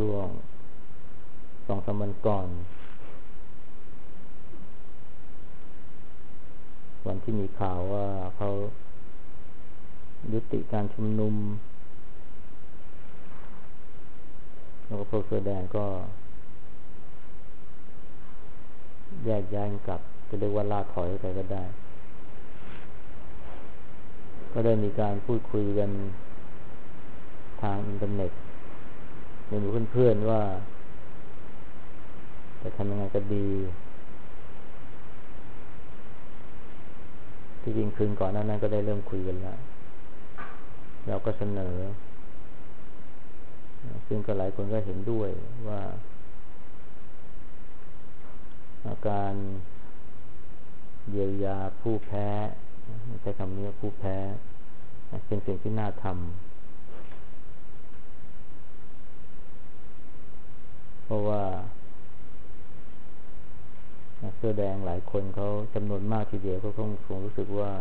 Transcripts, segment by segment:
ช่วง2-3 วันก่อน วันที่มีข่าวว่าเขายุติการชุมนุมแล้วก็พวกเสื้อแดงก็แยกย้ายกลับจะเรียกว่าล่าถอยไปก็ได้ก็ได้มีการพูดคุยกันทางอินเทอร์เน็ตในหมู่เพื่อนๆว่าจะทำยังไงก็ดีที่จริงคืนก่อนหน้านั้นก็ได้เริ่มคุยกันแล้วเราก็เสนอซึ่งก็หลายคนก็เห็นด้วยว่าอาการเยียวยาผู้แพ้ใช้คำนี้ผู้แพ้เป็นสิ่งที่น่าทำเพราะว่าเสื้อแดงหลายคนเขาจำนวนมากทีเดียวก็คงรู้สึกว่า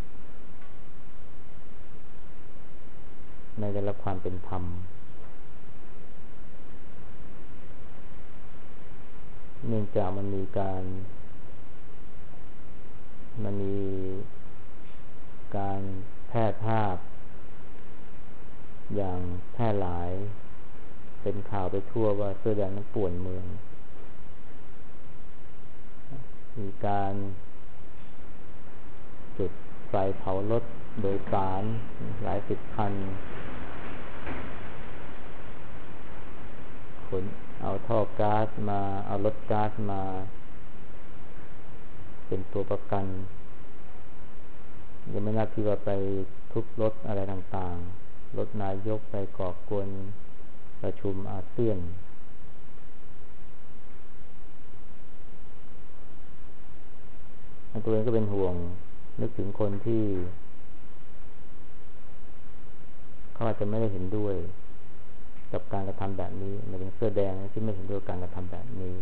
ไม่ได้รับความเป็นธรรมเนื่องจากมันมีการแพร่ภาพอย่างแพร่หลายเป็นข่าวไปทั่วว่าเสื้อแดงนั้นป่วนเมืองมีการจุดไฟเผารถโดยสารหลายสิบคันขนเอาท่อก๊าซมาเอารถก๊าซมาเป็นตัวประกันยังไม่นับที่ว่าไปทุบรถอะไรต่างๆรถนายกไปก่อกวนประชุมอาเซียนตัวเองก็เป็นห่วงนึกถึงคนที่เขาอาจจะไม่ได้เห็นด้วยกับการกระทำแบบนี้หมายถึงเสื้อแดงที่ไม่เห็นด้วยการกระทำแบบนี้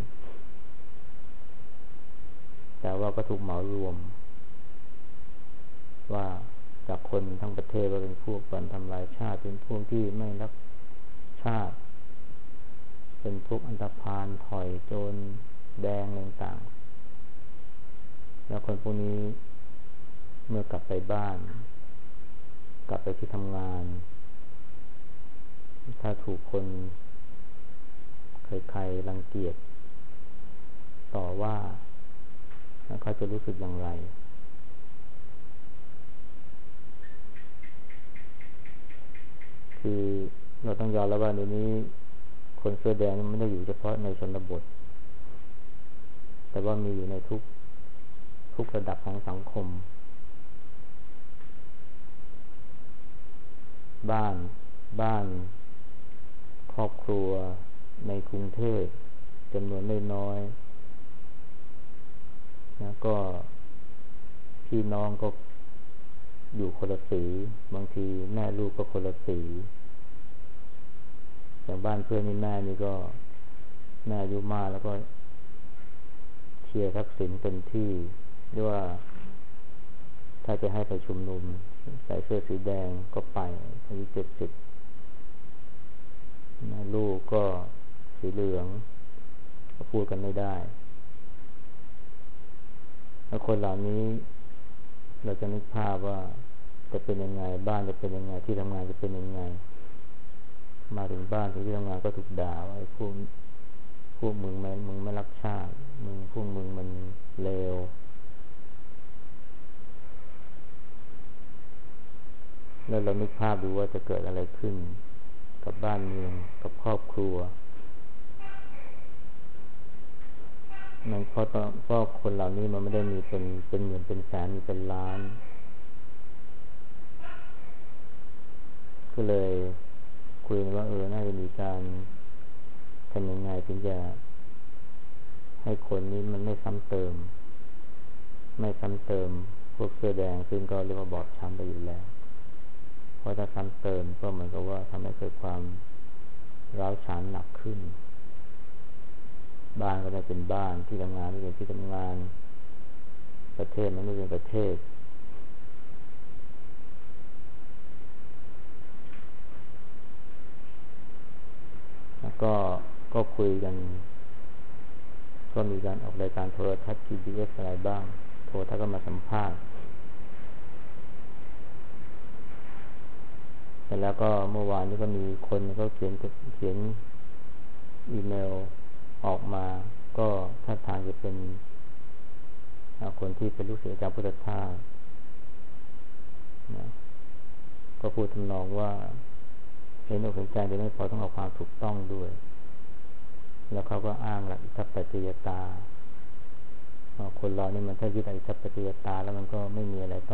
แต่ว่าก็ถูกเหมารวมว่าจากคนทั้งประเทศว่าเป็นพวกการทำลายชาติเป็นพวกที่ไม่รักชาติเป็นพวกอันธพาลถอยโจรแดงต่างๆแล้วคนพวกนี้เมื่อกลับไปบ้านกลับไปที่ทำงานถ้าถูกคนใครๆรังเกียจต่อว่าเขาจะรู้สึกอย่างไรคือเราต้องยอมรับว่าเดี๋ยวนี้คนเสื้อแดงไม่ได้อยู่เฉพาะในชนบทแต่ว่ามีอยู่ในทุกระดับของสังคมบ้านครอบครัวในกรุงเทพจำนวนไม่น้อยแล้วก็พี่น้องก็อยู่คนละสีบางทีแม่ลูกก็คนละสีอย่างบ้านเพื่อนนี่แม่นี่ก็แม่อายุมากแล้วก็เชียร์ทักษิณเต็มที่ด้วยว่าถ้าจะให้ไปชุมนุมใส่เสื้อสีแดงก็ไปอายุ70ลูกก็สีเหลืองก็พูดกันไม่ได้แล้วคนเหล่านี้เราจะนึกภาพว่าจะเป็นยังไงบ้านจะเป็นยังไงที่ทำงานจะเป็นยังไงมาถึงบ้านถึงที่ทำงานก็ถูกด่าว่าพวกมึงไม่รักชาติพวกมึงมันเลวแล้วเรานึกภาพดูว่าจะเกิดอะไรขึ้นกับบ้านเมืองกับครอบครัวมันเพราะคนเหล่านี้มันไม่ได้มีเป็นหมื่นเป็นแสนมีเป็นล้านก็เลยคุยว่าน่าจะมีการทำยังไงถึงจะให้คนนี้มันไม่ซ้ำเติมพวกเสื้อแดงซึ่งก็เรียกว่าบอบช้ำไปอยู่แล้วเพราะถ้าซ้ำเติมก็เหมือนกับว่าทำให้เกิดความร้าวฉานหนักขึ้นบ้านก็ไม่เป็นบ้านที่ทำงานไม่เป็นที่ทำงานประเทศมันไม่เป็นประเทศแล้วก็คุยกันก็มีการออกรายการโทรทัศน์ PBS อะไรบ้างโทรทัศน์ก็มาสัมภาษณ์แต่แล้วก็เมื่อวานนี้ก็มีคนก็เขียนอีเมลออกมาก็ท่าทางจะเป็นคนที่เป็นลูกศิษย์อาจารย์พุทธทาสนะก็พูดทำนองว่าเห็นอกเห็นใจแต่ไม่พอต้องเอาความถูกต้องด้วยแล้วเขาก็อ้างหลักอิทธิปัจจยตาคนเรานี่มันถ้ายึดอิทธิปัจจยตาแล้วมันก็ไม่มีอะไร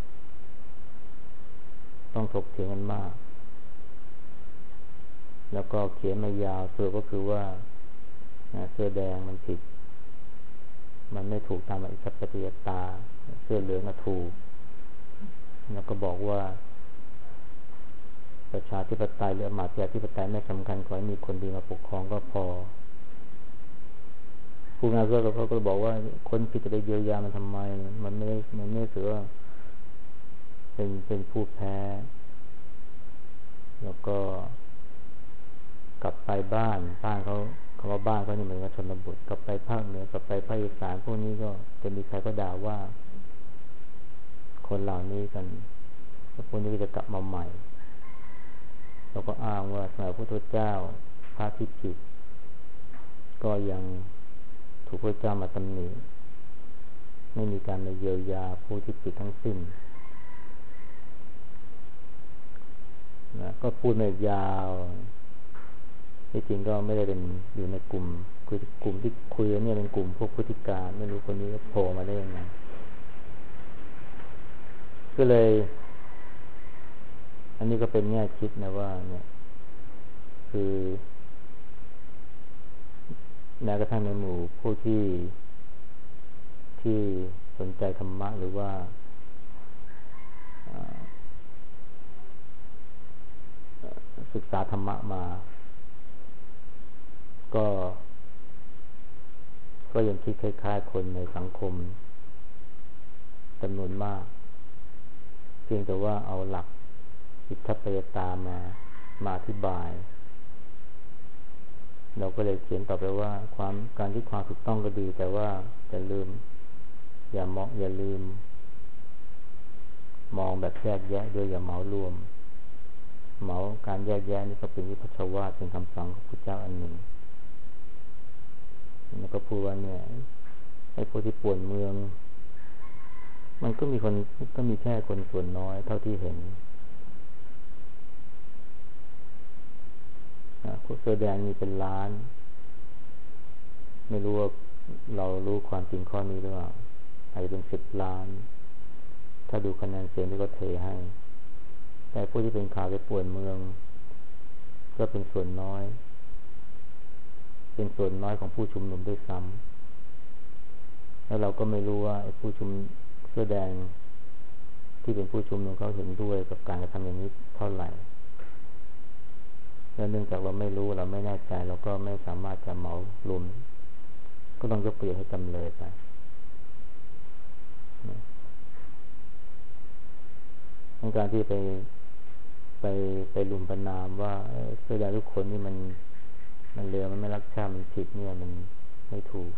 ต้องถกเถียงกันมากแล้วก็เขียนมายาวสรุปก็คือว่าเสื้อแดงมันผิดมันไม่ถูกตามอิทธิปัจจยตาเสื้อเหลืองถูกแล้วก็บอกว่าประชาธิปไตยหรืออำนาจธิปไตยไม่สำคัญขอให้มีคนดีมาปกครองก็พอผู้งานก็เขาก็บอกว่าคนผิดจะไปเยียวยามันทำไมมันไม่ถือว่าเป็นผู้แพ้แล้วก็กลับไปบ้านเขาว่าบ้านเขานี่เหมือนกับชนบทกลับไปภาคเหนือกลับไปภาคอีสานพวกนี้ก็จะมีใครก็ด่าว่าคนเหล่านี้กันพวกนี้ก็จะกลับมาใหม่แล้วก็อ้างว่าสมัยพระพุทธเจ้าพระที่ผิดก็ยังถูกพระเจ้ามาตำหนิไม่มีการมาเยียวยาผู้ที่ผิดทั้งสิ้นนะก็พูดไม่ยาวที่จริงก็ไม่ได้เป็นอยู่ในกลุ่มที่คุยเนี่ยเป็นกลุ่มพวกพฤติการไม่รู้คนนี้ก็โผล่มาได้ยังไงก็เลยอันนี้ก็เป็นแง่คิดนะว่าเนี่ยคือแม้กระทั่งในหมู่ผู้ที่สนใจธรรมะหรือว่าศึกษาธรรมะมาก็ยังคิดคล้ายๆคนในสังคมจำนวนมากเพียงแต่ว่าเอาหลักอิทธิปัจจยตามาอธิบายเราก็เลยเขียนต่อไปว่าการที่ความถูกต้องก็ดีแต่ว่าอย่าลืมมองแบบแยกแยะด้วยอย่าเหมารวมการแยกแยะนี่ก็เป็นวิพัชวาทเป็นคำสอนของพระเจ้าอันหนึ่งแล้วก็พูดว่าเนี่ยไอ้พวกที่ป่วนเมืองมันก็มีแค่คนส่วนน้อยเท่าที่เห็นพวกเสื้อแดงมีเป็นล้านไม่รู้ว่าเรารู้ความจริงข้อนี้หรือเปล่าอาจจะเป็น10 ล้านถ้าดูคะแนนเสียงที่ก็เทให้แต่ผู้ที่เป็นข่าวไปป่วนเมืองก็เป็นส่วนน้อยของผู้ชุมนุมด้วยซ้ำแล้วเราก็ไม่รู้ว่าไอ้ผู้ชุมเสื้อแดงที่เป็นผู้ชุมนุมเขาเห็นด้วยกับการกระทำอย่างนี้เท่าไหร่และเนื่องจากเราไม่รู้เราไม่แน่ใจเราก็ไม่สามารถจะเหมารวมก็ต้องยกประโยชน์ให้จำเลยไปการที่ไปลุมประณามว่าเสื้อแดงทุกคนนี่มันเลวมันไม่รักชาติมันผิดเนี่ยมันไม่ถูก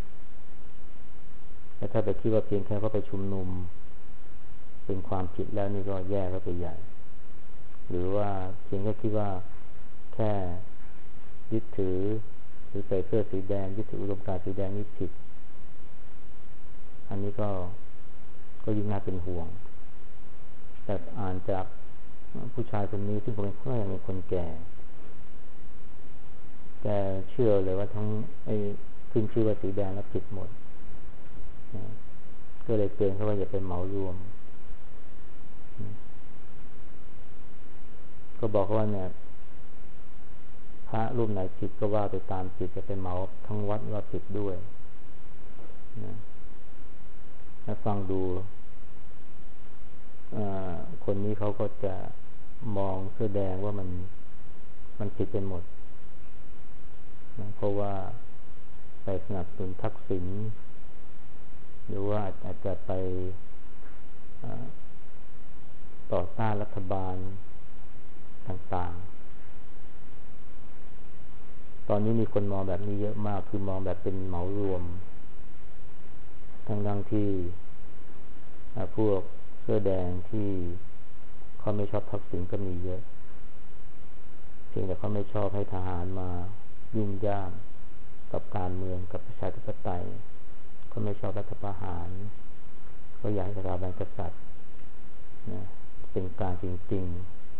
แต่ถ้าไปคิดว่าเพียงแค่เขาไปชุมนุมเป็นความผิดแล้วนี่ก็แย่เข้าไปใหญ่หรือว่าเพียงแค่คิดว่าแค่ยึดถือหรือใส่เสื้อสีแดงยึดถืออุดมการณ์สีแดงนี่ผิดอันนี้ก็ยิ่งน่าเป็นห่วงแต่อ่านจากผู้ชายคนนี้ซึ่งผมเป็นคนแก่เชื่อเลยว่าทั้งขึ้นชื่อว่าสีแดงแล้วผิดหมดก็เลยเตือนเขาว่าอย่าไปเหมารวมก็บอกเขาว่าเนี่ยพระรูปไหนผิดก็ว่าไปตามผิดจะไปเหมาทั้งวัดว่าผิดด้วยนะฟังดูคนนี้เขาก็จะมองเสื้อแดงว่ามันผิดไปหมดนะเพราะว่าไปสนับสนุนทักษิณหรือว่าอาจจะไปต่อต้านรัฐบาลต่างตอนนี้มีคนมองแบบนี้เยอะมากคือมองแบบเป็นเหมารวมทั้งที่พวกเสื้อแดงที่เขาไม่ชอบทักษิณก็มีเยอะเพียงแต่เขาไม่ชอบให้ทหารมายุ่งย่ามกับการเมืองกับประชาธิปไตยเขาไม่ชอบรัฐประหารเขาอยากให้สถาบันกษัตริย์นะเป็นกลางจริง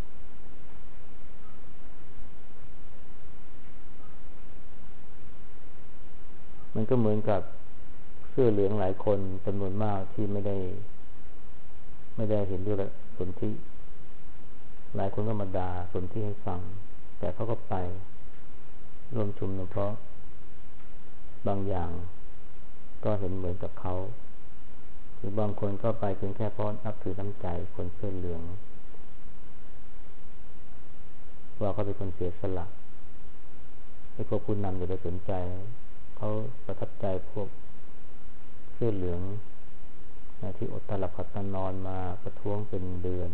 ๆมันก็เหมือนกับเสื้อเหลืองหลายคนจำนวนมากที่ไม่ได้เห็นด้วยกับสนธิหลายคนก็มาด่าสนธิให้ฟังแต่เขาก็ไปร่วมชุมนุมเพราะบางอย่างก็เห็นเหมือนกับเขาหรือบางคนก็ไปเพียงแค่เพราะนับถือน้ำใจคนเสื้อเหลืองว่าเขาเป็นคนเสียสละไอ้พวกผู้นำอย่าไปสนใจเขาประทับใจพวกเสื้อเหลืองที่อดตาหลับพัดตานอนมาประท้วงเป็นเดือน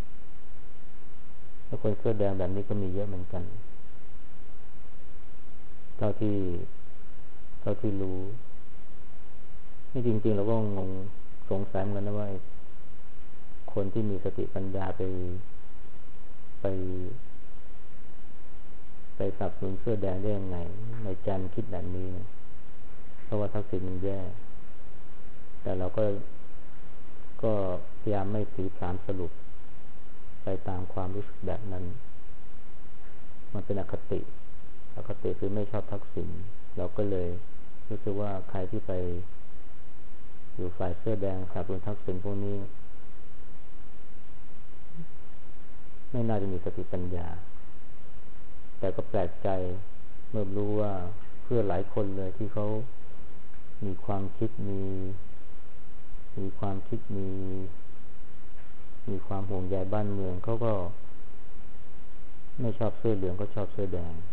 แล้วคนเสื้อแดงแบบนี้ก็มีเยอะเหมือนกันเท่าที่รู้นี่จริงๆเราก็งงสงสัยเหมือนกันนะว่าคนที่มีสติปัญญาไปสนับสนุนเสื้อแดงได้ยังไงในใจมันคิดแบบนี้นะเพราะว่าทักษิณมันแย่แต่เราก็พยายามไม่ตีสารสรุปไปตามความรู้สึกแบบนั้นมันเป็นอคติคือไม่ชอบทักษิณเราก็เลยรู้สึกว่าใครที่ไปอยู่ฝ่ายเสื้อแดงสนับสนุนทักษิณพวกนี้ไม่น่าจะมีสติปัญญาแต่ก็แปลกใจเมื่อรู้ว่าเพื่อนหลายคนเลยที่เขามีความคิดมีความห่วงใยบ้านเมืองเขาก็ไม่ชอบเสื้อเหลืองก็ชอบเสื้อแดง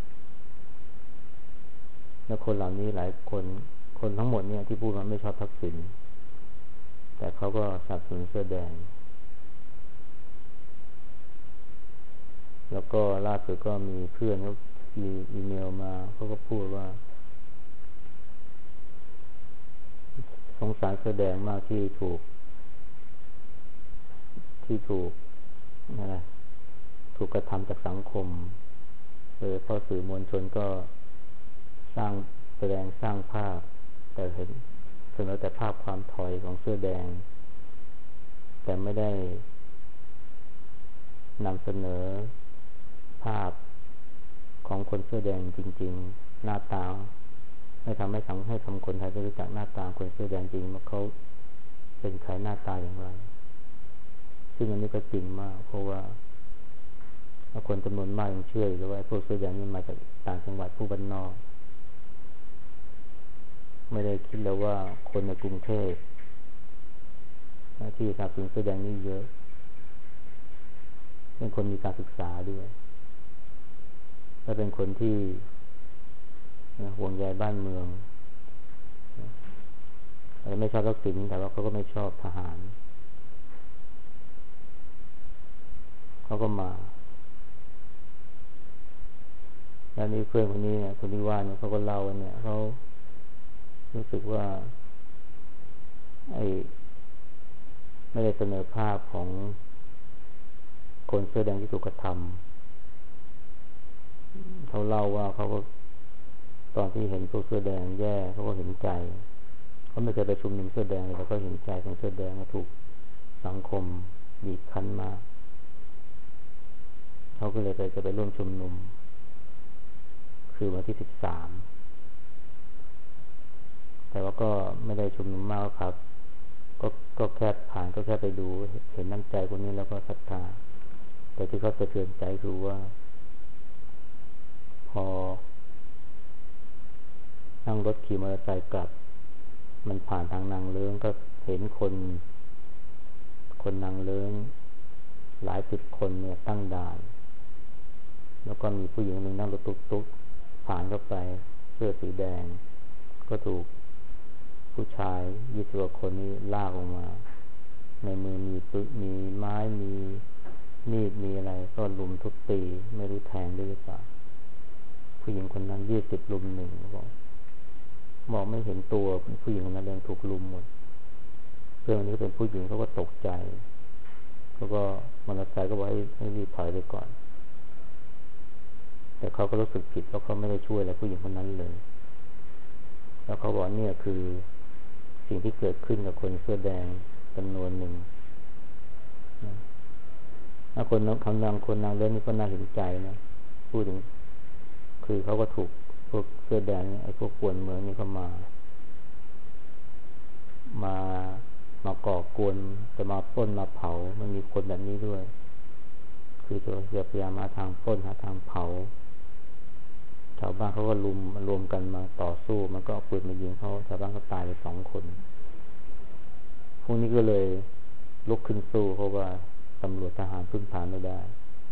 แล้วคนเหล่านี้หลายคนทั้งหมดเนี่ยที่พูดว่าไม่ชอบทักษิณแต่เขาก็สนับสนุนเสื้อแดงแล้วก็ล่าสุดก็มีเพื่อนเขาอีเมลมาเขาก็พูดว่าสงสารเสื้อแดงมากที่ถูกกระทำจากสังคมเพราะสื่อมวลชนก็สร้างภาพแต่เสนอแต่ภาพความถอยของเสื้อแดงแต่ไม่ได้นำเสนอภาพของคนเสื้อแดงจริงๆหน้าตาให้ทำคนไทยได้รู้จักหน้าตาคนเสื้อแดงจริงว่าเขาเป็นใครหน้าตาอย่างไรซึ่งอันนี้ก็จริงมากเพราะว่าคนจำนวนมากยังเชื่อเลยว่าพวกเสื้อแดงนี่มาจากต่างจังหวัดผู้บ้านนอกไม่ได้คิดแล้วว่าคนในกรุงเทพที่สนับสนุนเสื้อแดงนี่เยอะเป็นคนมีการศึกษาด้วยและเป็นคนที่ห่วงใยบ้านเมืองไม่ชอบทักษิณแต่ว่าเขาก็ไม่ชอบทหารเขาก็มาแล้วนี่เพื่อนคนนี้เนี่ยคนที่ว่าเนี่ยเขาก็เล่าเนี่ยเขารู้สึกว่าไม่ได้เสนอภาพของคนเสื้อแดงที่ถูกกระทำเขาเล่าว่าเขาก็ตอนที่เห็นพวกเสื้อแดงแย่เขาก็เห็นใจเขาไม่เคยไปชุมนุมเสื้อแดงเลยแต่ก็เห็นใจของเสื้อแดงว่าถูกสังคมบีบคั้นมากเขาก็เลยจะไปร่วมชุมนุมคือวันที่13แต่ว่าก็ไม่ได้ชุมนุมมากครับก็แค่ผ่านก็แค่ไปดูเห็นน้ำใจคนนี้แล้วก็ศรัทธาแต่ที่เขาสะเทือนใจคือว่าพอนั่งรถขี่มอเตอร์ไซค์กลับมันผ่านทางนางเลิ้งก็เห็นคนนางเลิ้งหลายสิบคนเนี่ยตั้งด่านแล้วก็มีผู้หญิงหนึ่งนั่งรถตุ๊กผ่านเข้าไปเสื้อสีแดงก็ถูกผู้ชาย20 กว่าคนนี้ลากออกมาในมือมีปืนมีไม้มีมีดมีอะไรก็ลุมทุบตีไม่รู้แทงด้วยหรือเปล่าผู้หญิงคนนั้น20 รุม 1บอกมองไม่เห็นตัวผู้หญิงคนนั้นยังถูกลุมหมดเพื่อนคนนี้เป็นผู้หญิงเขาก็ตกใจเขาก็มอเตอร์ไซค์ก็บอกให้รีบถอยไปก่อนแต่เขาก็รู้สึกผิดเพราะเขาไม่ได้ช่วยอะไรผู้หญิงคนนั้นเลยแล้วเขาบอกเนี่ยคือสิ่งที่เกิดขึ้นกับคนเสื้อแดงจำนวนหนึ่งถ้าคนคำนางคนนางเล่นนี่ก็น่าเห็นใจนะพูดถึงคือเขาก็ถูกพวกเสื้อแดงไอ้พวกกวนเมืองนี่ก็มาก่อกวนจะมาปล้นมาเผามันมีคนแบบนี้ด้วยคือจะพยายามหาทางปล้นหาทางเผาชาวบ้านเขาก็รวมกันมาต่อสู้มันก็เอาปืนมายิงเขาชาวบ้านก็ตายไป2 คนพวกนี้ก็เลยลุกขึ้นสู้เพราะว่าตำรวจทหารพึ่งพาไม่ได้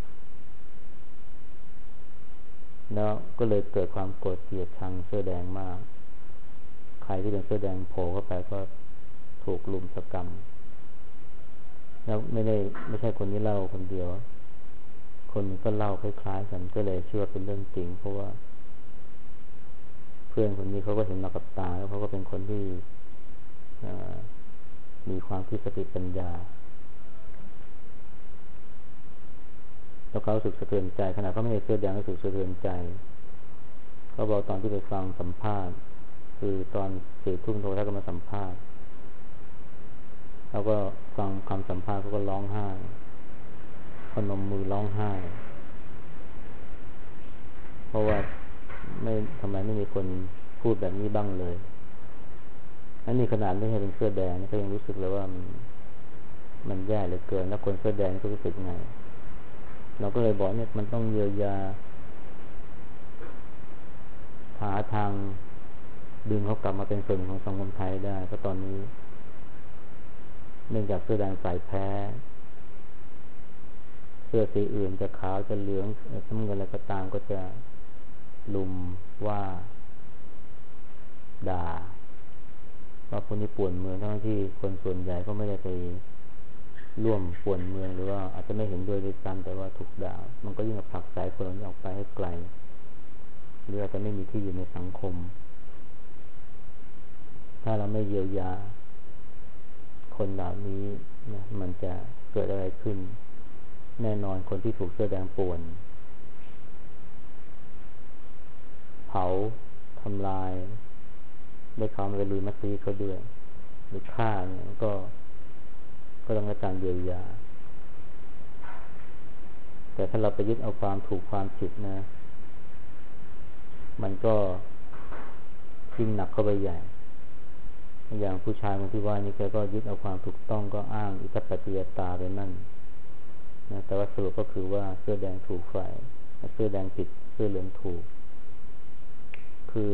แล้วก็เลยเกิดความโกรธเกลียดชังเสื้อแดงมากใครที่เป็นเสื้อแดงโผล่เข้าไปก็ถูกลุมสกรรมแล้วไม่ใช่คนนี้เล่าคนเดียวคนก็เล่าคล้ายๆกันก็เลยเชื่อเป็นเรื่องจริงเพราะว่าเพื่อนคนนี้เขาก็เห็นมากับตาแล้วเขาก็เป็นคนที่มีความคิดสติปัญญาแล้วเขารู้สึกสะเทือนใจขณะเขาไม่ได้เสื้อแดงรู้สึกสะเทือนใจเขาบอกตอนที่ไปฟังสัมภาษณ์คือตอน4 ทุ่มโทรทัศน์ก็มาสัมภาษณ์แล้วก็ฟังคำสัมภาษณ์เขาก็ร้องไห้พนมมือร้องไห้เพราะว่าทำไมไม่มีคนพูดแบบนี้บ้างเลยอันนี้ขนาดไม่ใช่เป็นเสื้อแดงก็ยังรู้สึกเลยว่ามันแย่เหลือเกินแล้วคนเสื้อแดงก็รู้สึกไงเราก็เลยบอกเนี่ยมันต้องเยียวยาหาทางดึงเขากลับมาเป็นส่วนของสังคมไทยได้เพราะตอนนี้เนื่องจากเสื้อแดงสายแพ้เสื้อสีอื่นจะขาวจะเหลืองน้ำเงินอะไรก็ตามก็จะลุมว่าด่าว่าคนนี้ป่วนเมืองทั้งที่คนส่วนใหญ่ก็ไม่ได้ไปร่วมป่วนเมืองหรือว่าอาจจะไม่เห็นด้วยซ้ำแต่ว่าถูกด่ามันก็ยิ่งผลักสายคนออกไปให้ไกลหรืออาจจะไม่มีที่อยู่ในสังคมถ้าเราไม่เยียวยาคนเหล่านี้นะมันจะเกิดอะไรขึ้นแน่นอนคนที่ถูกเสื้อแดงป่วนเผาทำลายได้ข่าวมาไปลุยมัสยิดเขาด้วยหรือฆ่าเนี่ยก็ต้องรับการเยียวยาแต่ถ้าเราไปยึดเอาความถูกความผิดนะมันก็ยิ่งหนักเข้าไปใหญ่อย่างผู้ชายคนที่ว่านี่แกก็ยึดเอาความถูกต้องก็อ้างอิทธิปัจจยตาไปนั่นนะแต่ว่าสรุปก็คือว่าเสื้อแดงถูกฝ่ายเสื้อแดงผิดเสื้อเหลืองถูกคือ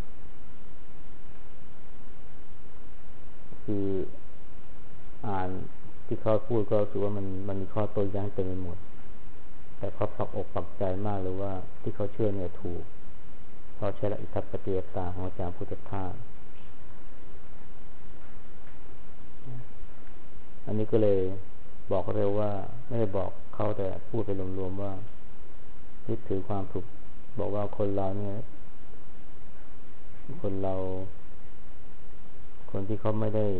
อ่านที่เขาพูดก็รู้สึกว่ามันมีข้อโต้แย้งเต็มไปหมดแต่เขาปักอกปักใจมากเลยว่าที่เขาเชื่อเนี่ยถูกเพราะใช้หลักอิทธิปัจจยตาของอาจารย์พุทธทาสอันนี้ก็เลยบอกเขาเร็วว่าไม่ได้บอกเขาแต่พูดไปรวมๆว่ายึดถือความถูกบอกว่าคนเราเนี่ยคนที่เขาไม่ได้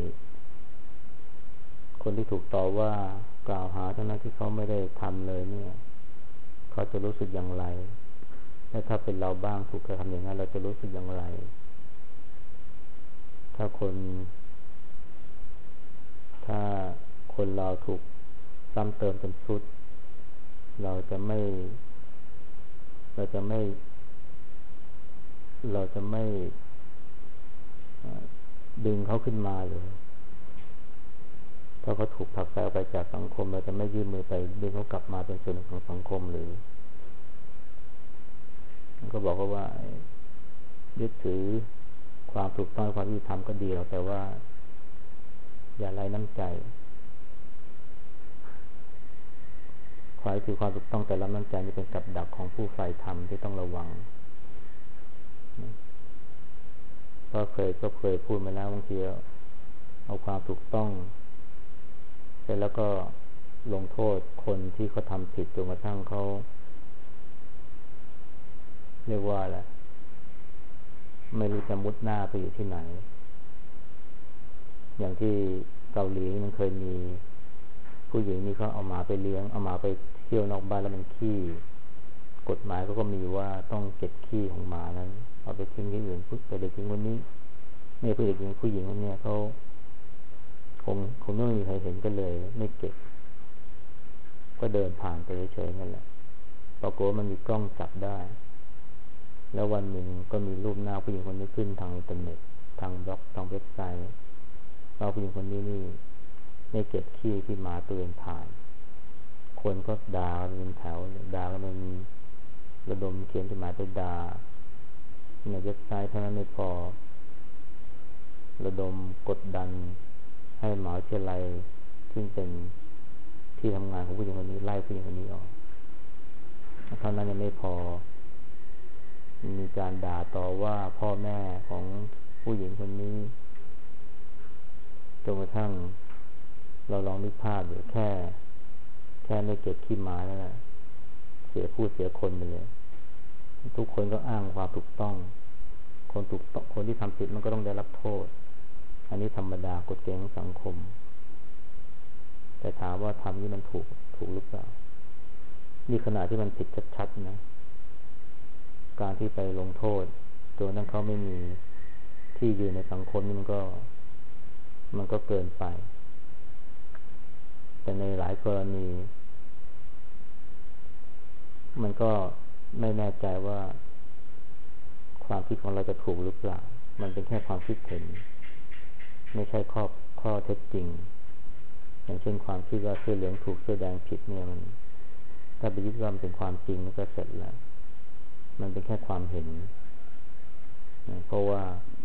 คนที่ถูกต่อว่ากล่าวหาทั้งนั้นที่เขาไม่ได้ทำเลยเนี่ยเขาจะรู้สึกอย่างไรและถ้าเป็นเราบ้างถูกกระทำอย่างนั้นเราจะรู้สึกอย่างไรถ้าคนเราถูกซ้ำเติมจนสุดเราจะไม่ดึงเขาขึ้นมาเลยถ้าเขาถูกผลักไสออกไปจากสังคมเราจะไม่ยื่นมือไปดึงเขากลับมาเป็นส่วนหนึ่งของสังคมหรือก็บอกว่ายึดถือความถูกต้องความยุติธรรมก็ดีแล้วแต่ว่าอย่าไร้น้ำใจขอให้ถือความถูกต้องแต่ละน้ำใจนี่เป็นกับดักของผู้ใฝ่ธรรมที่ต้องระวังก็เคยพูดมาแล้วบางทีเอาความถูกต้องเสร็จแล้วก็ลงโทษคนที่เขาทำผิดจนกระทั่งเขาเรียกว่าอะไรไม่รู้จะมุดหน้าไปอยู่ที่ไหนอย่างที่เกาหลีมันเคยมีผู้หญิงนี่เขาเอาหมาไปเลี้ยงเอาหมาไปเที่ยวนอกบ้านแล้วมันขี้กฎหมายก็มีว่าต้องเก็บขี้ของหมานั้นเอาไปทิ้งที่อื่นไปเด็กทิ้งคนนี้เนี่ยผู้หญิงคนนี้เขาคงไม่มีใครเห็นกันเลยไม่เก็บก็เดินผ่านไปเฉยๆนั่นแหละปรากฏว่ามันมีกล้องจับได้แล้ววันหนึ่งก็มีรูปหน้าผู้หญิงคนนี้ขึ้นทางอินเทอร์เน็ตทางบล็อกทางเว็บไซต์เราผู้หญิงคนนี้นี่ไม่เก็บขี้ที่หมาตัวเองผ่านคนก็ด่ากันเป็นแถวด่ากันเป็นระดมเขียนจดหมายไปด่าในเว็บไซต์เท่านั้นไม่พอระดมกดดันให้หมหาวิทยาลัยซึ่งเป็นที่ทำงานของผู้หญิงคนนี้ไล่ผู้หญิงคนนี้ออกเท่านั้นยังไม่พอมีการด่าต่อว่าพ่อแม่ของผู้หญิงคนนี้จนกระทั่งเราลองนึกภาพอยู่แค่ไม่เก็บขี้หมาแล้วนะเสียผู้เสียคนไปเลยทุกคนก็อ้างความถูกต้องคนที่ทำผิดมันก็ต้องได้รับโทษอันนี้ธรรมดากฎเกณฑ์ของสังคมแต่ถามว่าทำนี่มันถูกหรือเปล่านี่ขณะที่มันผิดชัดๆนะการที่ไปลงโทษตัวนั้นเขาไม่มีที่ยืนในสังคมนี่มันก็เกินไปแต่ในหลายกรณีมันก็ไม่แน่ใจว่าความคิดของเราจะถูกหรือเปล่ามันเป็นแค่ความคิดเห็นไม่ใช่ข้อเท็จจริงอย่างเช่นความคิดว่าเสื้อเหลืองถูกเสื้อแดงผิดเนี่ยมันถ้าไปยึดว่ามันเป็นความจริงมันก็เสร็จแล้วมันเป็นแค่ความเห็นนะเพราะว่า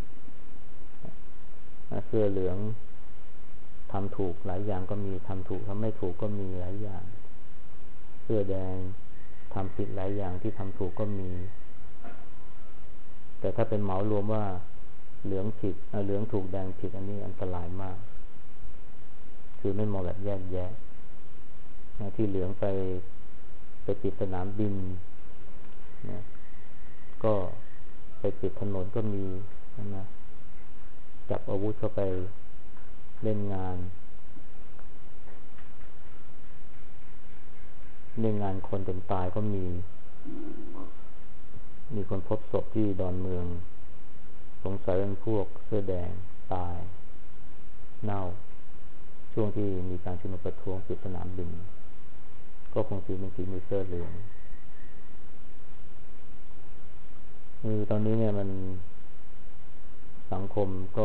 เสื้อเหลืองทำถูกหลายอย่างก็มีทำถูกทำไม่ถูกก็มีหลายอย่างเสื้อแดงทำผิดหลายอย่างที่ทำถูกก็มีแต่ถ้าเป็นเหมารวมว่าเหลืองผิดเหลืองถูกแดงผิดอันนี้อันตรายมากคือไม่มองแบบแยกแยะที่เหลืองไปปิดสนามบินนะก็ไปปิดถนนก็มีนะจับอาวุธเข้าไปเล่นงานคนจนตายก็มีคนพบศพที่ดอนเมืองสงสัยเป็นพวกเสื้อแดงตายเน่าช่วงที่มีการชุมนุมประท้วงปิดสนามบินก็คงเป็นฝีมือเสื้อเหลืองตอนนี้เนี่ยมันสังคมก็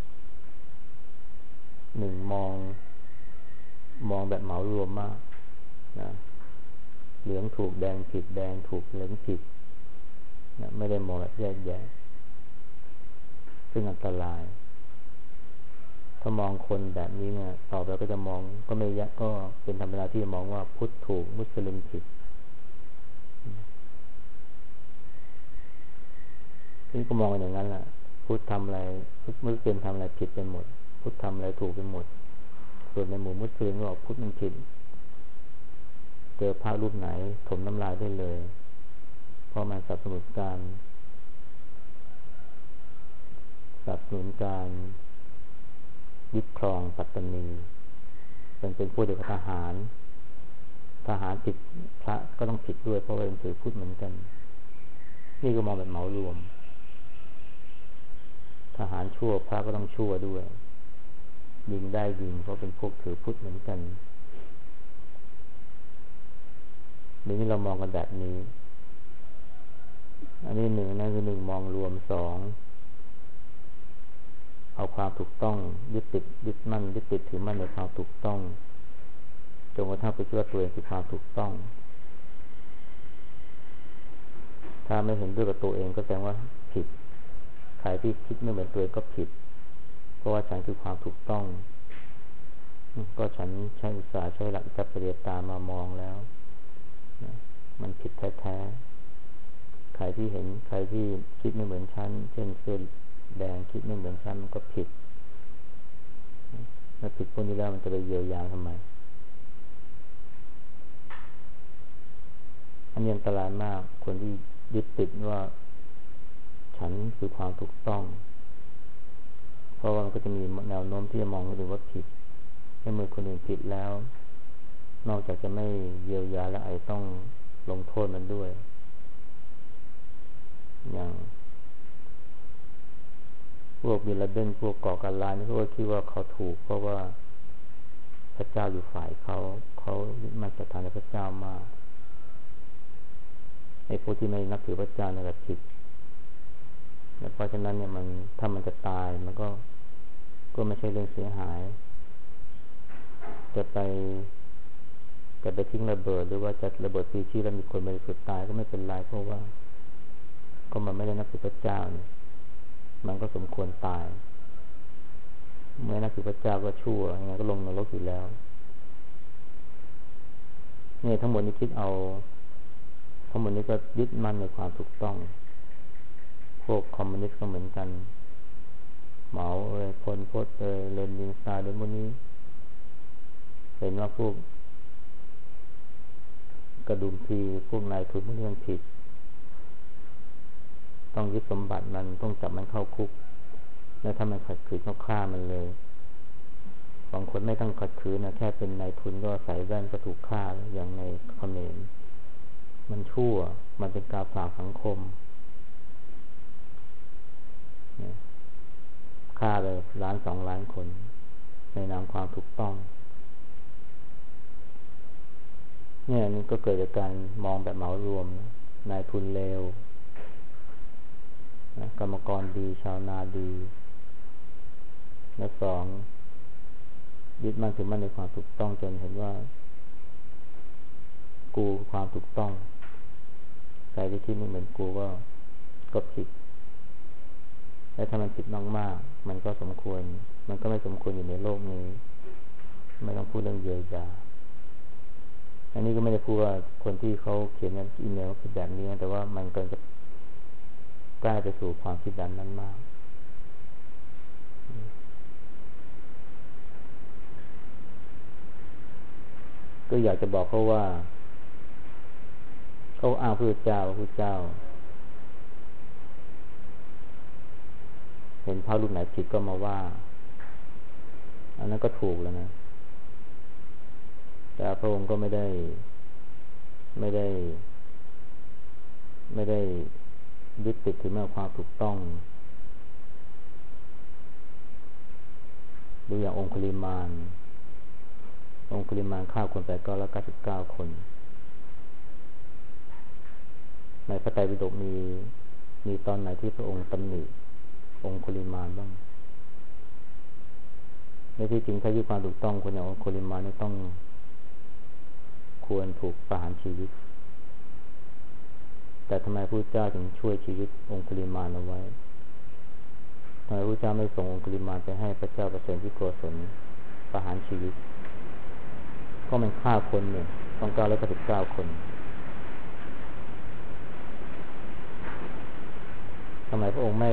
หนึ่งมองแบบเหมารวมมากนะเหลืองถูกแดงผิดแดงถูกเหลืองผิดนะไม่ได้มองแบบแยกแยะซึ่งอันตรายถ้ามองคนแบบนี้เนี่ยต่อไปก็จะมองก็ไม่ยะก็เป็นธรรมดาที่จะมองว่าพุทธถูกมุสลิมผิดนี่ก็มองกันอย่างนั้นแหละพุทธทำอะไรมุสลิมทำอะไรผิดไปหมดพุทธทำอะไรถูกไปหมดส่วนในหมู่มุสลิมก็บอกพุทธมันผิดเจอพระรูปไหนถมน้ำลายได้เลยเพราะมันสนับสนุนการยึดครองปัตตานีเป็นผู้เดียวกับทหารผิดพระก็ต้องผิดด้วยเพราะว่าเป็นถือพุทธเหมือนกันนี่ก็มองแบบเหมารวมทหารชั่วพระก็ต้องชั่วด้วยยิงได้ยิงเพราะเป็นพวกถือพุทธเหมือนกันเดี๋ยวนี้เรามองกันแบบนี้อันนี้หนึ่งนั่นคือหนึ่งมองรวมสองเอาความถูกต้องยึดติดถือมั่นในความถูกต้องจนกระทั่งไปเชื่อตัวเองคือความถูกต้องถ้าไม่เห็นด้วยกับตัวเองก็แสดงว่าผิดใครที่คิดไม่เหมือนตัวเองก็ผิดเพราะว่าฉันคือความถูกต้องก็ฉันใช้อุตสาห์ใช้หลักอิทธิปริยตามามองแล้วมันผิดแท้ๆใครที่คิดไม่เหมือนฉันเช่นเสื้อแดงคิดไม่เหมือนฉันมันก็ผิดแล้วผิดพวกนี้แล้วมันจะไปเยียวยาทำไมอันนี้อันตรายมากคนที่ยึดติดว่าฉันคือความถูกต้องเพราะว่ามันก็จะมีแนวโน้มที่จะมองคนอื่นว่าผิดให้เมื่อคนอื่นผิดแล้วนอกจากจะไม่เยียวยาและไอต้องลงโทษมันด้วยอย่างพวกบิลลาเดนพวกก่อการร้ายนี่เขาก็คิดว่าเขาถูกเพราะว่าพระเจ้าอยู่ฝ่ายเขายึดมั่นศรัทธาในพระเจ้ามากไอ้พวกที่ไม่นับถือพระเจ้านี่แหละผิดเพราะฉะนั้นเนี่ยมันถ้ามันจะตายมันก็ไม่ใช่เรื่องเสียหายจะไปทิ้งระเบิดหรือว่าจะระเบิดปีชีแล้วมีคนบริสุทธิ์ตายก็ไม่เป็นไรเพราะว่าก็มันไม่ได้นับถือพระเจ้าเนี่ยมันก็สมควรตายเมื่อนับถือพระเจ้าก็ชั่วยังไงก็ลงนรกอยู่แล้วเนี่ยทั้งหมดนี้คิดเอาทั้งหมดนี้ก็ยึดมั่นในความถูกต้องพวกคอมมิวนิสต์ก็เหมือนกันเหมาพลพจน์เลนินสตาลินพวกนี้เห็นว่าพวกกระดุมพีพวกนายทุนพวกนี้มันผิดต้องยึดสมบัติมันต้องจับมันเข้าคุกแล้วถ้ามันขัดขืนก็ฆ่ามันเลยบางคนไม่ต้องขัดขืนนะแค่เป็นนายทุนก็ใส่แว่นก็ถูกฆ่าอย่างในเขมรมันชั่วมันเป็นการฝากสังคมฆ่าไป1-2 ล้านคนในนามความถูกต้องเนี่ยนี่ก็เกิดจากการมองแบบเหมารวมนายทุนเลวกรรมกรดีชาวนาดีและ2ยึดมั่นถือมั่นในความถูกต้องจนเห็นว่ากูความถูกต้องใครที่คิดไม่เหมือนกูก็ผิดและถ้ามันผิดมากๆมันก็สมควรมันก็ไม่สมควรอยู่ในโลกนี้ไม่ต้องพูดเรื่องเยียวยาอันนี้ก็ไม่ได้พูดว่าคนที่เขาเขียนอีเมลคิดแบบนี้แต่ว่ามันก็จะใกล้ไปสู่ความคิดแบบนั้นมากก็อยากจะบอกเขาว่าเขาอ้างพระเจ้าเห็นพระรูปไหนผิดก็มาว่าอันนั้นก็ถูกแล้วนะแต่พระองค์ก็ไม่ได้ยึดติดถือมั่นความถูกต้องดูอย่างองคุลิมานฆ่าคนไป999 คนในพระไตรปิฎกมีตอนไหนที่พระองค์ตำหนิองคุลิมานบ้างในที่จริงถ้ายึดความถูกต้องคนอย่างองคุลิมานนี่ต้องควรถูกประหารชีวิตแต่ทำไมพระเจ้าถึงช่วยชีวิตองคุลิมานเอาไว้ทำไมพระเจ้าไม่ส่งองคุลิมานไปให้พระเจ้าประเสริฐที่โกศลประหารชีวิตก็มันฆ่าคนเนี่ยต้อง999 คนทำไมพระองค์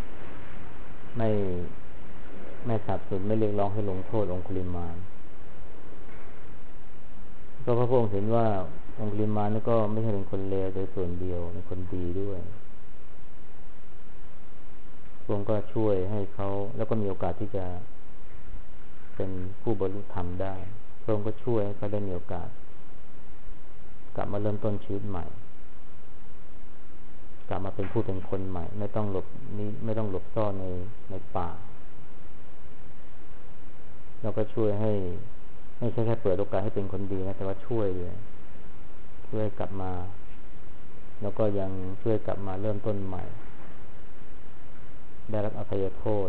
ไม่สนับสนุนไม่เรียกร้องให้ลงโทษองคุลิมานก็เพราะพระองค์เห็นว่าองคุลิมานนี่ก็ไม่ใช่เป็นคนเลวโดยส่วนเดียวเป็นคนดีด้วยพระองค์ก็ช่วยให้เขาแล้วก็มีโอกาสที่จะเป็นผู้บรรลุธรรมได้พระองค์ก็ช่วยให้เขาได้มีโอกาสกลับมาเริ่มต้นชีวิตใหม่กลับมาเป็นคนใหม่ไม่ต้องหลบซ่อนในป่าแล้วก็ช่วยให้ไม่ใช่แค่เปิดโอกาสให้เป็นคนดีนะแต่ว่าช่วยกลับมาแล้วก็ยังช่วยกลับมาเริ่มต้นใหม่ได้รับอภัยโทษ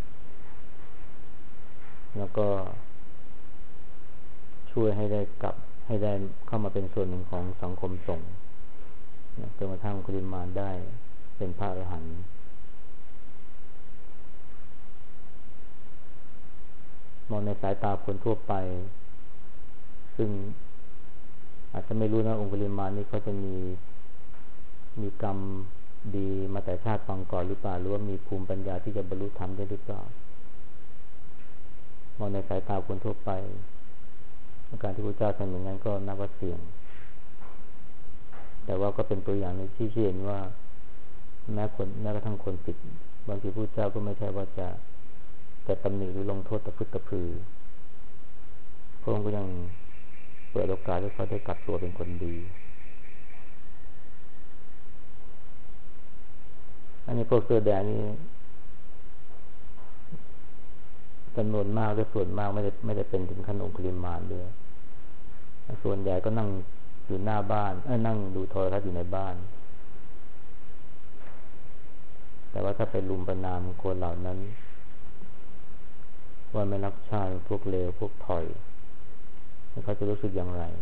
แล้วก็ช่วยให้ได้เข้ามาเป็นส่วนหนึ่งของสังคมสงฆ์จนกระทั่งองคุลิมานได้เป็นพระอรหันต์มองในสายตาคนทั่วไปซึ่งอาจจะไม่รู้นะองคุลิมานนี่เขาจะมีกรรมดีมาแต่ชาติปางก่อนหรือเปล่าหรือว่ามีภูมิปัญญาที่จะบรรลุธรรมได้หรือเปล่ามองในสายตาคนทั่วไปการที่พระเจ้าทำอย่างนั้นก็นับว่าเสี่ยงแต่แต่ว่าก็เป็นตัวอย่างในที่เห็นว่าแม้กระทั่งคนผิดบางทีพระเจ้าก็ไม่ใช่ว่าจะตำหนิหรือลงโทษตะพึดตะพือพระองค์ก็ยังเปิดโอกาสให้เขาได้กลับตัวเป็นคนดีอันนี้พวกเสื้อแดงนี่จำนวนมากด้วยส่วนมากไม่ได้เป็นถึงขั้นองคุลิมานด้วยส่วนใหญ่ก็นั่งอยู่หน้าบ้านนั่งดูโทรทัศน์อยู่ในบ้านแต่ว่าถ้าไปลุมประณามคนเหล่านั้นว่าไม่รักชาติพวกเลวพวกถอยเขาจะรู้สึกอย่างไร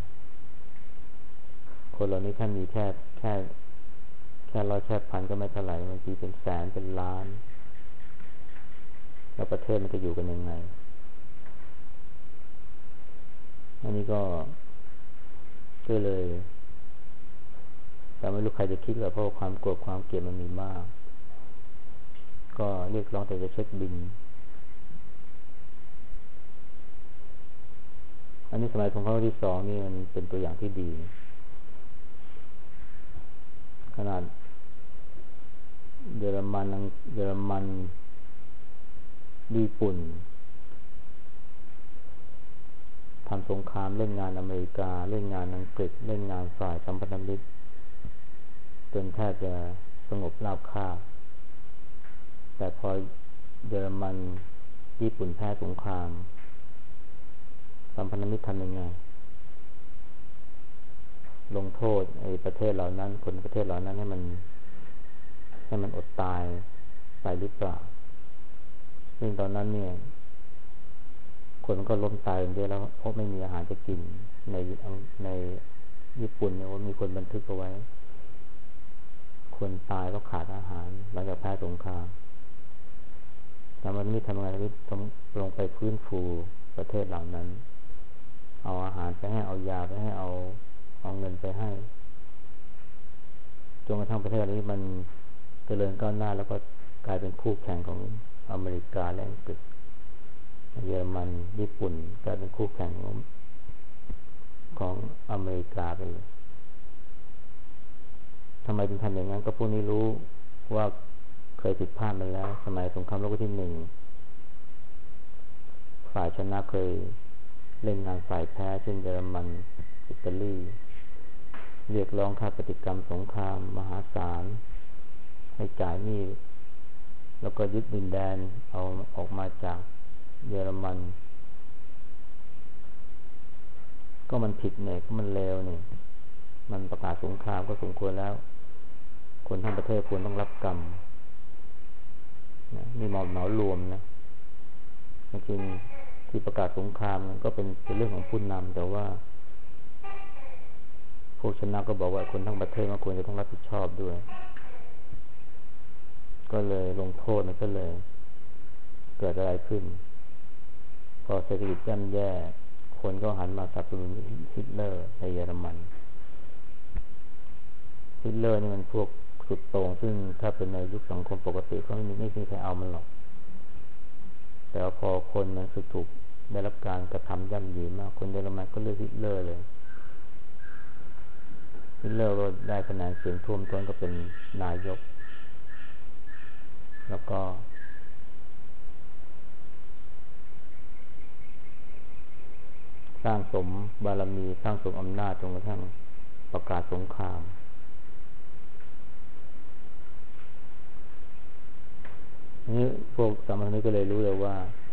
คนเหล่านี้ถ้ามีแค่ร้อยแค่พันก็ไม่เท่าไหร่บางทีเป็นแสนเป็นล้านแล้วประเทศมันจะอยู่กันยังไงอันนี้ก็เลยแต่ไม่รู้ใครจะคิดว่าเพราะความโกรธความเกลียดมันมีมากก็เรียกร้องแต่จะเช็คบินอันนี้สมัยสงครามโลกที่สองนี่มันเป็นตัวอย่างที่ดีขนาดเยอรมันญี่ปุ่นทำสงครามเล่นงานอเมริกาเล่นงานอังกฤษเล่นงานฝ่ายสัมพันธมิตรจนแทบจะสงบราบคาบแต่พอเยอรมันญี่ปุ่นแพ้สงครามสัมพันธมิตรทำยังไงลงโทษไอ้ประเทศเหล่านั้นคนประเทศเหล่านั้นให้มันอดตายไปหรือเปล่าซึ่งตอนนั้นเนี่ยคนก็ล้มตายอย่างเดียวแล้วเพราะไม่มีอาหารจะกินในญี่ปุ่นเนี่ยว่ามีคนบันทึกเอาไว้คนตายเพราะขาดอาหารหลังจากแพ้สงครามแต่มันไม่ทำงานที่ต้องลงไปฟื้นฟูประเทศเหล่านั้นเอาอาหารไปให้เอายาไปให้เอาเงินไปให้จนกระทั่งประเทศนี้มันเจริญก้าวหน้าแล้วก็กลายเป็นคู่แข่งของอเมริกาและอังกฤษเยอรมันญี่ปุ่นกลายเป็นคู่แข่งของอเมริกาไปเลยทำไมถึงทำอย่างนั้นก็พวกนี้รู้ว่าเคยผิดพลาดมาแล้วสมัยสงครามโลกที่หนึ่งฝ่ายชนะเคยเล่นงานฝ่ายแพ้เช่นเยอรมันอิตาลีเรียกร้องค่าปฏิกรรมสงครามมหาศาลให้จ่ายหนี้แล้วก็ยึดดินแดนเอาออกมาจากเยอรมันก็มันผิดเนี่ยก็มันเลวเนี่ยมันประกาศสงครามก็สมควรแล้วคนทั้งประเทศควรต้องรับกรรมนี่เหมารวมนะจริงๆที่ประกาศสงครามก็เป็นเรื่องของผู้นำแต่ว่าผู้ชนะก็บอกว่าคนทั้งประเทศควรจะต้องรับผิดชอบด้วยก็เลยลงโทษมันก็เลยเกิดอะไรขึ้นพอเศรษฐกิจย่ำแย่คนก็หันมาสนับสนุนฮิตเลอร์ในเยอรมันฮิตเลอร์นี่มันพวกสุดโต่งซึ่งถ้าเป็นในยุคสังคมปกติก็ไม่มีใครเอามันหรอกแต่พอคนมันถูกได้รับการกระทำย่ำยีมากคนเยอรมันก็เลือกฮิตเลอร์เลยฮิตเลอร์ก็ได้คะแนนเสียงท่วมท้นก็เป็นนายกแล้วก็สร้างสมบารมีสร้างสมอำนาจจนกระทั่งประกาศสงครามนี่พวกสามัญนี้ก็เลยรู้เลยว่า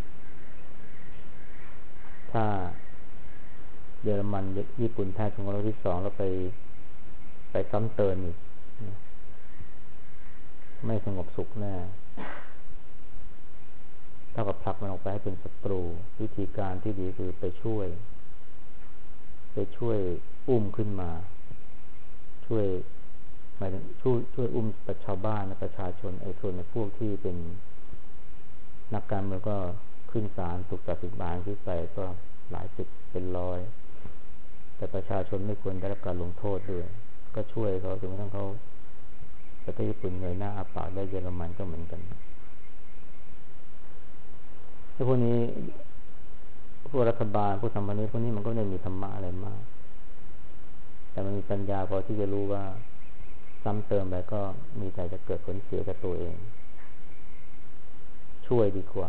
ถ้าเยอรมันญี่ปุ่นแพ้สงครามโลกที่สองแล้วไปซ้ำเติมอีกไม่สงบสุขแน่เท่ากับผลักมันออกไปให้เป็นศัตรูวิธีการที่ดีคือไปช่วยอุ้มขึ้นมาช่วยหมายถึงช่วยอุ้มประชาบ้านและประชาชนส่วนในพวกที่เป็นนักการเมืองก็ขึ้นศาลถูกตัดสินบานขึ้นไปก็หลายสิบเป็นร้อยแต่ประชาชนไม่ควรได้รับการลงโทษด้วยก็ช่วยเขาจนกระทั่งเขาประเทศญี่ปุ่นเงยหน้าอาปากได้เยอรมันก็เหมือนกันแต่พวกนี้พวกรัฐบาลพวกสัมพันธ์พวกนี้มันก็ไม่ได้มีธรรมะอะไรมากแต่มันมีปัญญาพอที่จะรู้ว่าซ้ำเติมไปก็มีแต่จะเกิดผลเสียกับตัวเองช่วยดีกว่า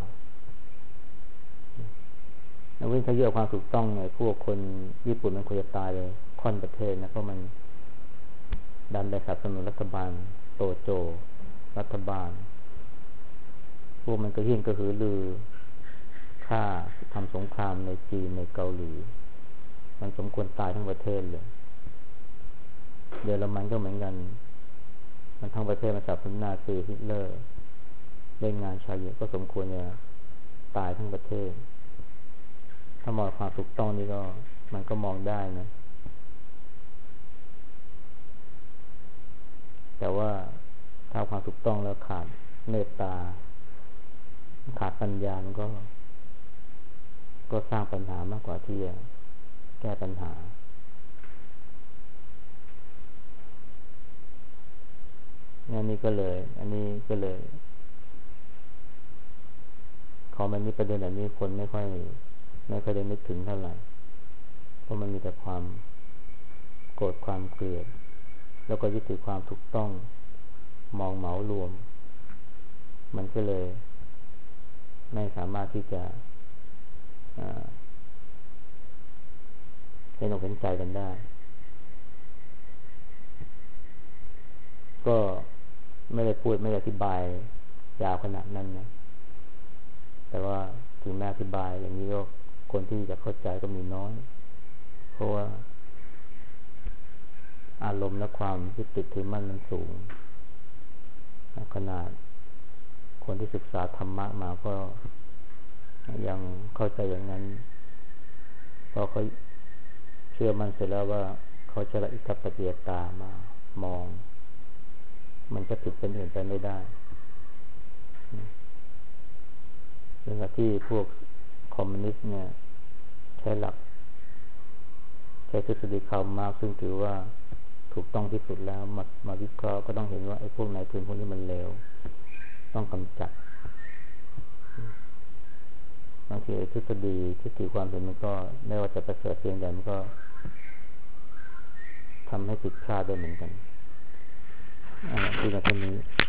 นักวิทยาความถูกต้องเนี่ยพวกคนญี่ปุ่นมันควรจะตายเลยค่อนประเทศนะเพราะมันดันไปสนับสนุนรัฐบาลโตโจรัฐบาลพวกมันก็ยิ่งกระหือรือฆ่าทำสงครามในจีนในเกาหลีมันสมควรตายทั้งประเทศเลยเยอรมันก็เหมือนกันมันทั้งประเทศมาสนับสนุนนาซีฮิตเลอร์เล่นงานชายหญิงก็สมควรจะตายทั้งประเทศถ้ามองความถูกต้องนี่ก็มันก็มองได้นะแต่ว่าถ้าความถูกต้องแล้วขาดเมตตาขาดปัญญามันก็สร้างปัญหามากกว่าที่จะแก้ปัญหาอันนี้ก็เลยพอมันมีประเด็นแบบนี้คนไม่ค่อยได้นึกถึงเท่าไหร่เพราะมันมีแต่ความโกรธความเกลียดแล้วก็ยึดถือความถูกต้องมองเหมารวมมันก็เลยไม่สามารถที่จะเห็นอกเห็นใจกันได้ก็ไม่ได้พูดไม่ได้อธิบายยาวขนาดนั้นนะแต่ว่าถึงแม้อธิบายอย่างนี้ก็คนที่จะเข้าใจก็มีน้อยเพราะว่าอารมณ์และความยึดติดถือมั่นมันสูงขนาดคนที่ศึกษาธรรมะมาก็ยังเข้าใจอย่างนั้นพอเขาเชื่อมั่นเสร็จแล้วว่าเขาจะละอิทธิปฏิยตามามองมันจะผิดเป็นอื่นไปไม่ได้เรื่องที่พวกคอมมิวนิสต์เนี่ยใช้ทฤษฎีคาร์ลมาร์กซ์ซึ่งถือว่าถูกต้องที่สุดแล้วมาวิเคราะห์ก็ต้องเห็นว่าไอ้พวกนายทุนพวกนี้มันเลวต้องกำจัดบางทีทฤษฎีที่ถือความเห็นมันก็ไม่ว่าจะประเสริฐเพียงใดมันก็ทำให้ผิดพลาดได้เหมือนกันดูกันเท่านี้